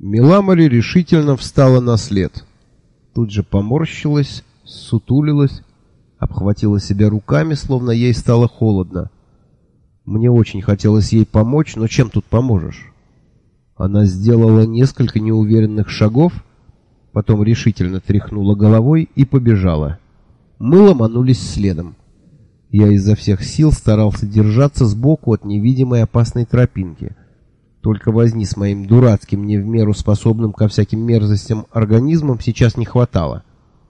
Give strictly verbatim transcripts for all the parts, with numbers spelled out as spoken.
Миламори решительно встала на след. Тут же поморщилась, ссутулилась, обхватила себя руками, словно ей стало холодно. Мне очень хотелось ей помочь, но чем тут поможешь? Она сделала несколько неуверенных шагов, потом решительно тряхнула головой и побежала. Мы ломанулись следом. Я изо всех сил старался держаться сбоку от невидимой опасной тропинки. Только возни с моим дурацким, не в меру способным ко всяким мерзостям организмом сейчас не хватало.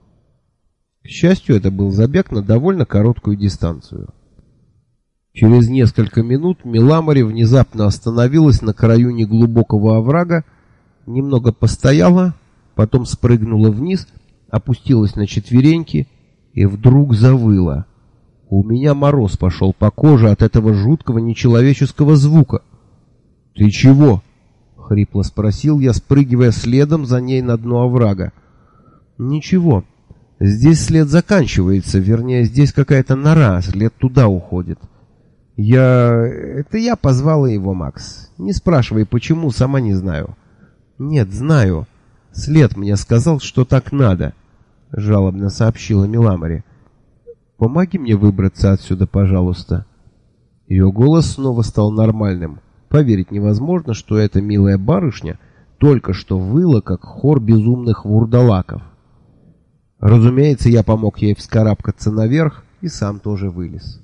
К счастью, это был забег на довольно короткую дистанцию. Через несколько минут Миламори внезапно остановилась на краю неглубокого оврага, немного постояла, потом спрыгнула вниз, опустилась на четвереньки и вдруг завыла. У меня мороз пошел по коже от этого жуткого нечеловеческого звука. «Ты чего?» — хрипло спросил я, спрыгивая следом за ней на дно оврага. «Ничего. Здесь след заканчивается, вернее, здесь какая-то нора, след туда уходит. Я... Это я позвала его, Макс. Не спрашивай, почему, сама не знаю». «Нет, знаю. След мне сказал, что так надо», — жалобно сообщила Миламори. «Помоги мне выбраться отсюда, пожалуйста». Ее голос снова стал нормальным. Поверить невозможно, что эта милая барышня только что выла, как хор безумных вурдалаков. Разумеется, я помог ей вскарабкаться наверх и сам тоже вылез.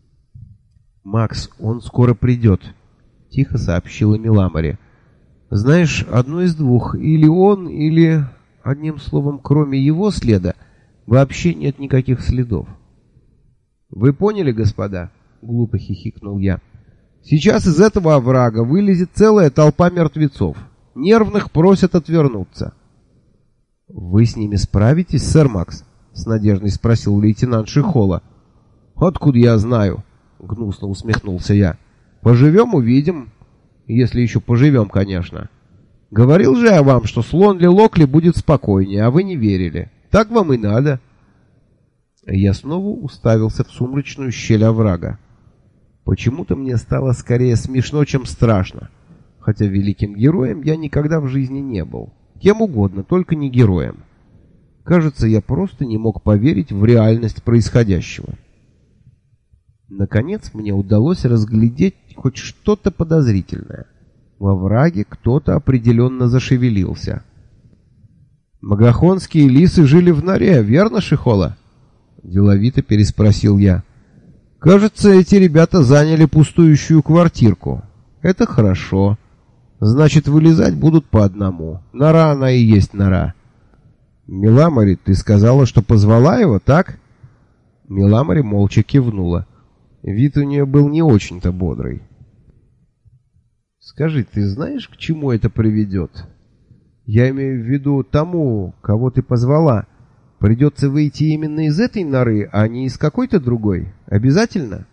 «Макс, он скоро придет», — тихо сообщила Миламори. «Знаешь, одно из двух. Или он, или, одним словом, кроме его следа, вообще нет никаких следов». «Вы поняли, господа?» — глупо хихикнул я. «Сейчас из этого оврага вылезет целая толпа мертвецов. Нервных просят отвернуться». «Вы с ними справитесь, сэр Макс?» — с надеждой спросил лейтенант Шихола. «Откуда я знаю?» — гнусно усмехнулся я. «Поживем — увидим. Если еще поживем, конечно. Говорил же я вам, что с Лонли Локли будет спокойнее, а вы не верили. Так вам и надо». Я снова уставился в сумрачную щель оврага. Почему-то мне стало скорее смешно, чем страшно, хотя великим героем я никогда в жизни не был. Кем угодно, только не героем. Кажется, я просто не мог поверить в реальность происходящего. Наконец мне удалось разглядеть хоть что-то подозрительное. Во овраге кто-то определенно зашевелился. «Магахонские лисы жили в норе, верно, Шихола?» — деловито переспросил я. «Кажется, эти ребята заняли пустующую квартирку. Это хорошо. Значит, вылезать будут по одному. Нора она и есть нора». «Миламори, ты сказала, что позвала его, так?» Миламори молча кивнула. Вид у нее был не очень-то бодрый. «Скажи, ты знаешь, к чему это приведет? Я имею в виду тому, кого ты позвала. Придется выйти именно из этой норы, а не из какой-то другой. Обязательно?»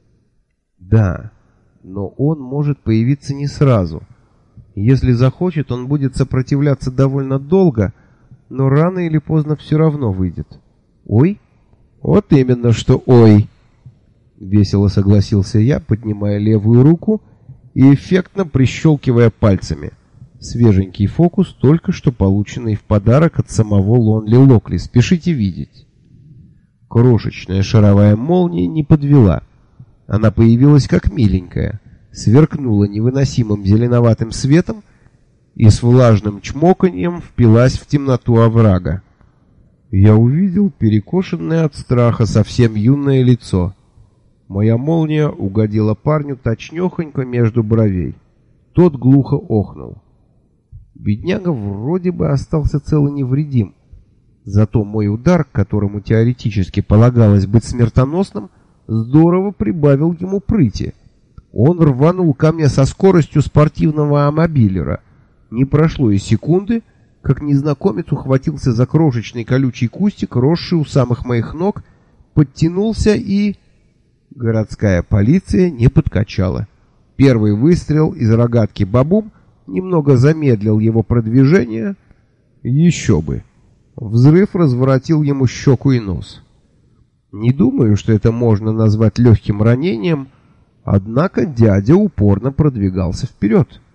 «Да, но он может появиться не сразу. Если захочет, он будет сопротивляться довольно долго, но рано или поздно все равно выйдет». «Ой?» «Вот именно, что ой!» — весело согласился я, поднимая левую руку и эффектно прищелкивая пальцами. Свеженький фокус, только что полученный в подарок от самого Лонли Локли. Спешите видеть. Крошечная шаровая молния не подвела. Она появилась как миленькая, сверкнула невыносимым зеленоватым светом и с влажным чмоканьем впилась в темноту оврага. Я увидел перекошенное от страха совсем юное лицо. Моя молния угодила парню точнёхонько между бровей. Тот глухо охнул. Бедняга вроде бы остался цел и невредим. Зато мой удар, которому теоретически полагалось быть смертоносным, здорово прибавил ему прыти. Он рванул ко мне со скоростью спортивного амобилера. Не прошло и секунды, как незнакомец ухватился за крошечный колючий кустик, росший у самых моих ног, подтянулся и... Городская полиция не подкачала. Первый выстрел из рогатки «Бабум» немного замедлил его продвижение. Еще бы. Взрыв разворотил ему щеку и нос. Не думаю, что это можно назвать легким ранением, однако дядя упорно продвигался вперед.